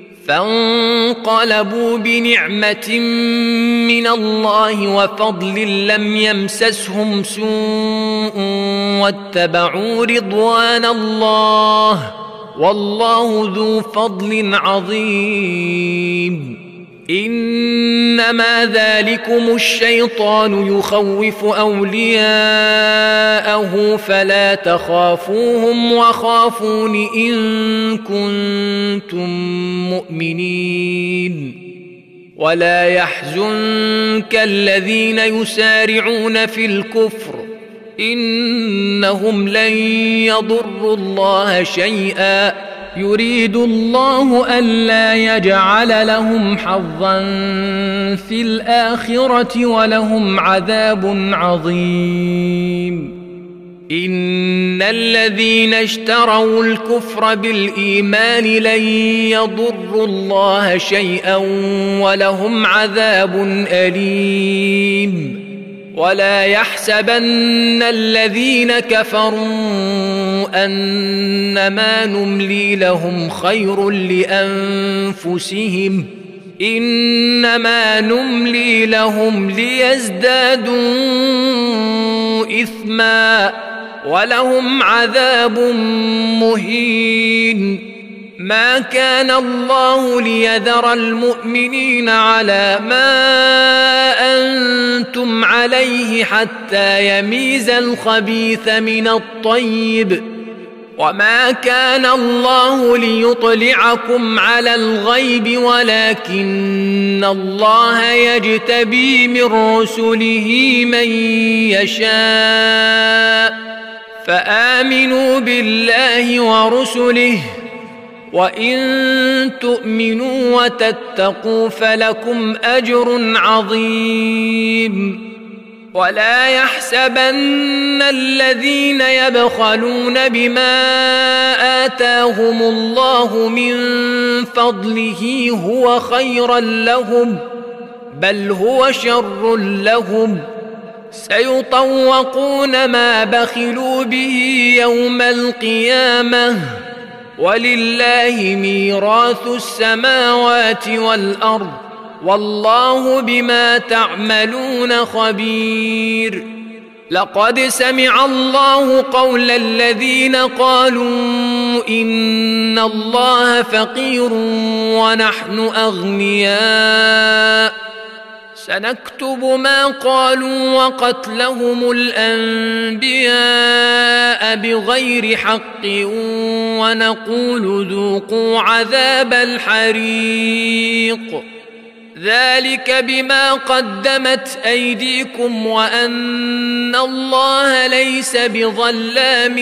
فانقلبوا بنعمة من الله وفضل لم يمسسهم سوء واتبعوا رضوان الله والله ذو فضل عظيم. إنما ذلكم الشيطان يخوف أولياءه فلا تخافوهم وخافون إن كنتم مؤمنين. ولا يحزنك الذين يسارعون في الكفر إنهم لن يضروا الله شيئا يريد الله ألا يجعل لهم حظا في الآخرة ولهم عذاب عظيم. إن الذين اشتروا الكفر بالإيمان لن يضروا الله شيئا ولهم عذاب أليم. ولا يحسبن الذين كفروا أنما نملي لهم خير لأنفسهم إنما نملي لهم ليزدادوا إثما ولهم عذاب مهين. ما كان الله ليذر المؤمنين على ما أنتم عليه حتى يميز الخبيث من الطيب وما كان الله ليطلعكم على الغيب ولكن الله يجتبي من رسله من يشاء فآمنوا بالله ورسله وإن تؤمنوا وتتقوا فلكم أجر عظيم. ولا يحسبن الذين يبخلون بما آتاهم الله من فضله هو خيرا لهم بل هو شر لهم سيطوقون ما بخلوا به يوم القيامة ولله ميراث السماوات والأرض والله بما تعملون خبير. لقد سمع الله قول الذين قالوا إن الله فقير ونحن أغنياء سنكتب ما قالوا وقتلهم الأنبياء بغير حق ونقول ذوقوا عذاب الحريق ذلك بما قدمت أيديكم وأن الله ليس بظلام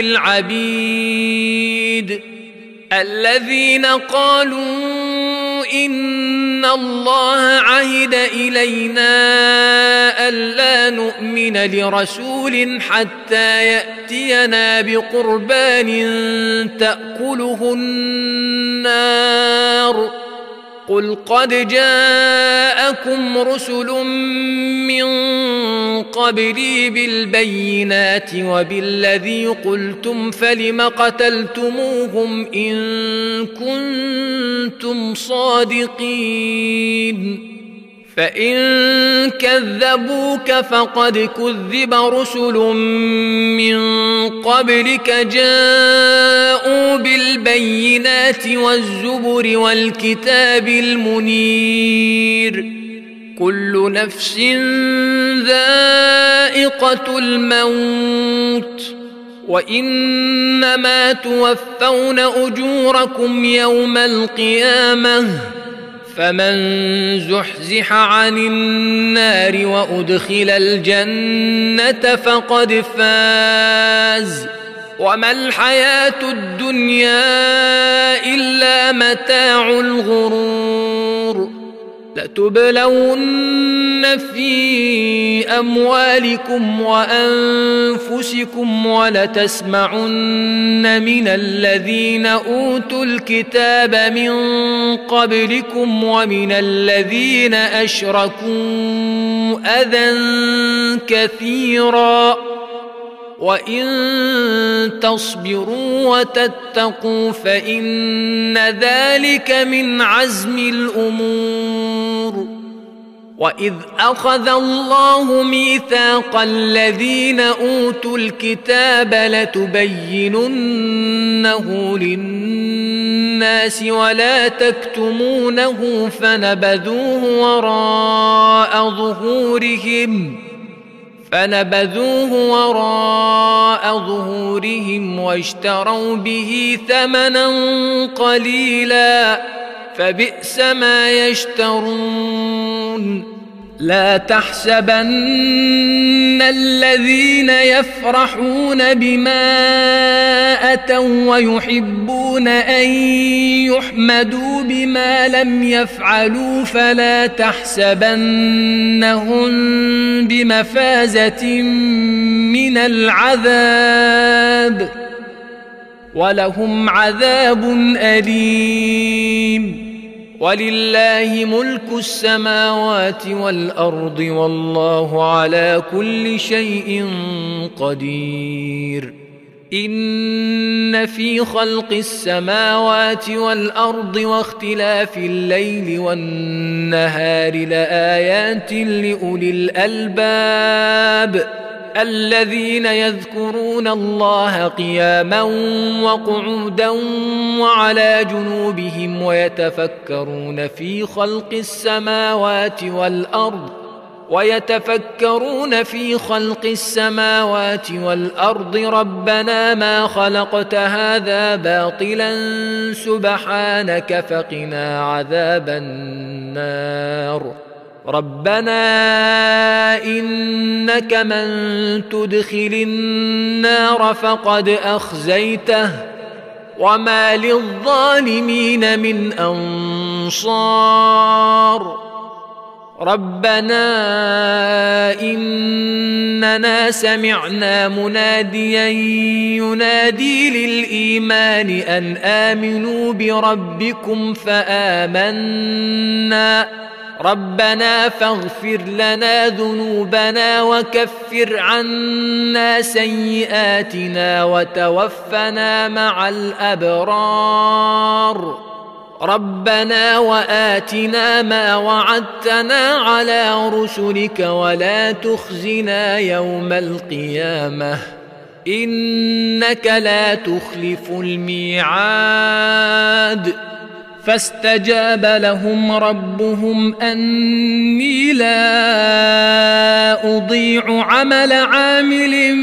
للعبيد. الذين قالوا إن الله عهد إلينا ألا نؤمن لرسول حتى يأتينا بقربان تأكله النار قل قد جاءكم رسل من قبلي بالبينات وبالذي قلتم فلم قتلتموهم إن كنتم صادقين فإن كذبوك فقد كذب رسل من قبلك جاءوا بالبينات والزبر والكتاب المنير كل نفس ذائقة الموت وإنما توفون أجوركم يوم القيامة فمن زحزح عن النار وأدخل الجنة فقد فاز وما الحياة الدنيا إلا متاع الغرور لتبلون في أموالكم وأنفسكم ولتسمعن من الذين أوتوا الكتاب من قبلكم ومن الذين أشركوا أذى كثيرا وإن تصبروا وتتقوا فإن ذلك من عزم الأمور وإذ أخذ الله ميثاق الذين أوتوا الكتاب لتبيننه للناس ولا تكتمونه فنبذوه وراء ظهورهم فنبذوه وراء ظهورهم واشتروا به ثمنا قليلا فبئس ما يشترون لا تحسبن الذين يفرحون بما أتوا ويحبون أن يحمدوا بما لم يفعلوا فلا تحسبنهم بمفازة من العذاب ولهم عذاب أليم ولله ملك السماوات والأرض والله على كل شيء قدير إن في خلق السماوات والأرض واختلاف الليل والنهار لآيات لأولي الألباب الذين يذكرون الله قياما وقعودا وعلى جنوبهم ويتفكرون في خلق السماوات والأرض ويتفكرون في خلق السماوات والأرض ربنا ما خلقت هذا باطلا سبحانك فقنا عذاب النار ربنا إنك من تدخل النار فقد أخزيته وما للظالمين من أنصار ربنا إننا سمعنا مناديا ينادي للإيمان أن آمنوا بربكم فآمنا ربنا فاغفر لنا ذنوبنا وكفر عنا سيئاتنا وتوفنا مع الأبرار ربنا وآتنا ما وعدتنا على رسلك ولا تخزنا يوم القيامة إنك لا تخلف الميعاد فاستجاب لهم ربهم أني لا أضيع عمل عامل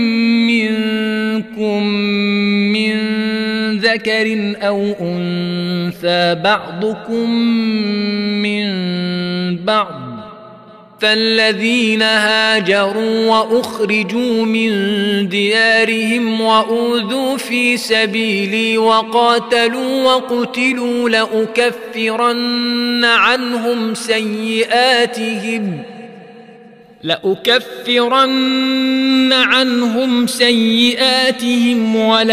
منكم من ذكر أو أنثى بعضكم من بعض فالذين هاجروا وأخرجوا من ديارهم وأوذوا في سبيلي وقاتلوا وقتلوا لأكفرن عنهم سيئاتهم لأكفرن عنهم سيئاتهم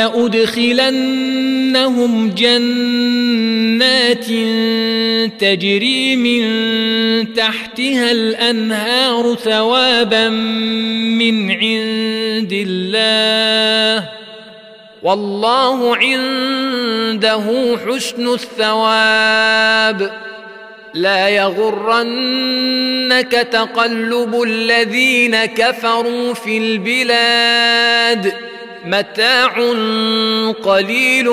ولأدخلنهم جنات تجري من تحتها الأنهار ثوابا من عند الله والله عنده حسن الثواب لا يغرنك تقلب الذين كفروا في البلاد متاع قليل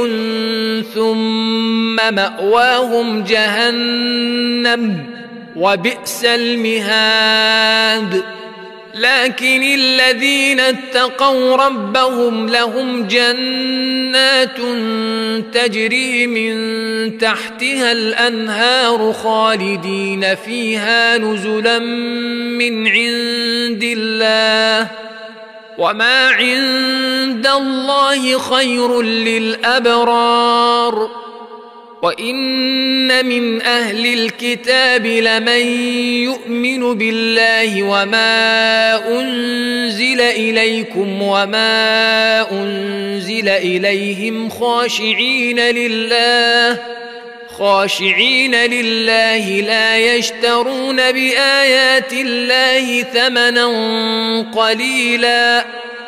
ثم مأواهم جهنم وبئس المهاد لكن الذين اتقوا ربهم لهم جنات تجري من تحتها الأنهار خالدين فيها نزلا من عند الله وما عند الله خير للأبرار. وإن من أهل الكتاب لمن يؤمن بالله وما أنزل إليكم وما أنزل إليهم خاشعين لله خاشعين لله لا يشترون بآيات الله ثمنا قليلا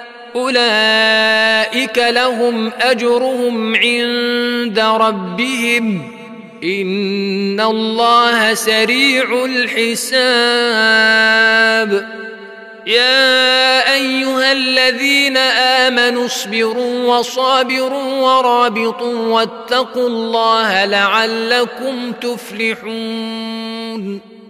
أولئك لهم أجرهم عند ربهم إن الله سريع الحساب. يا أيها الذين آمنوا اصبروا وصابروا ورابطوا واتقوا الله لعلكم تفلحون.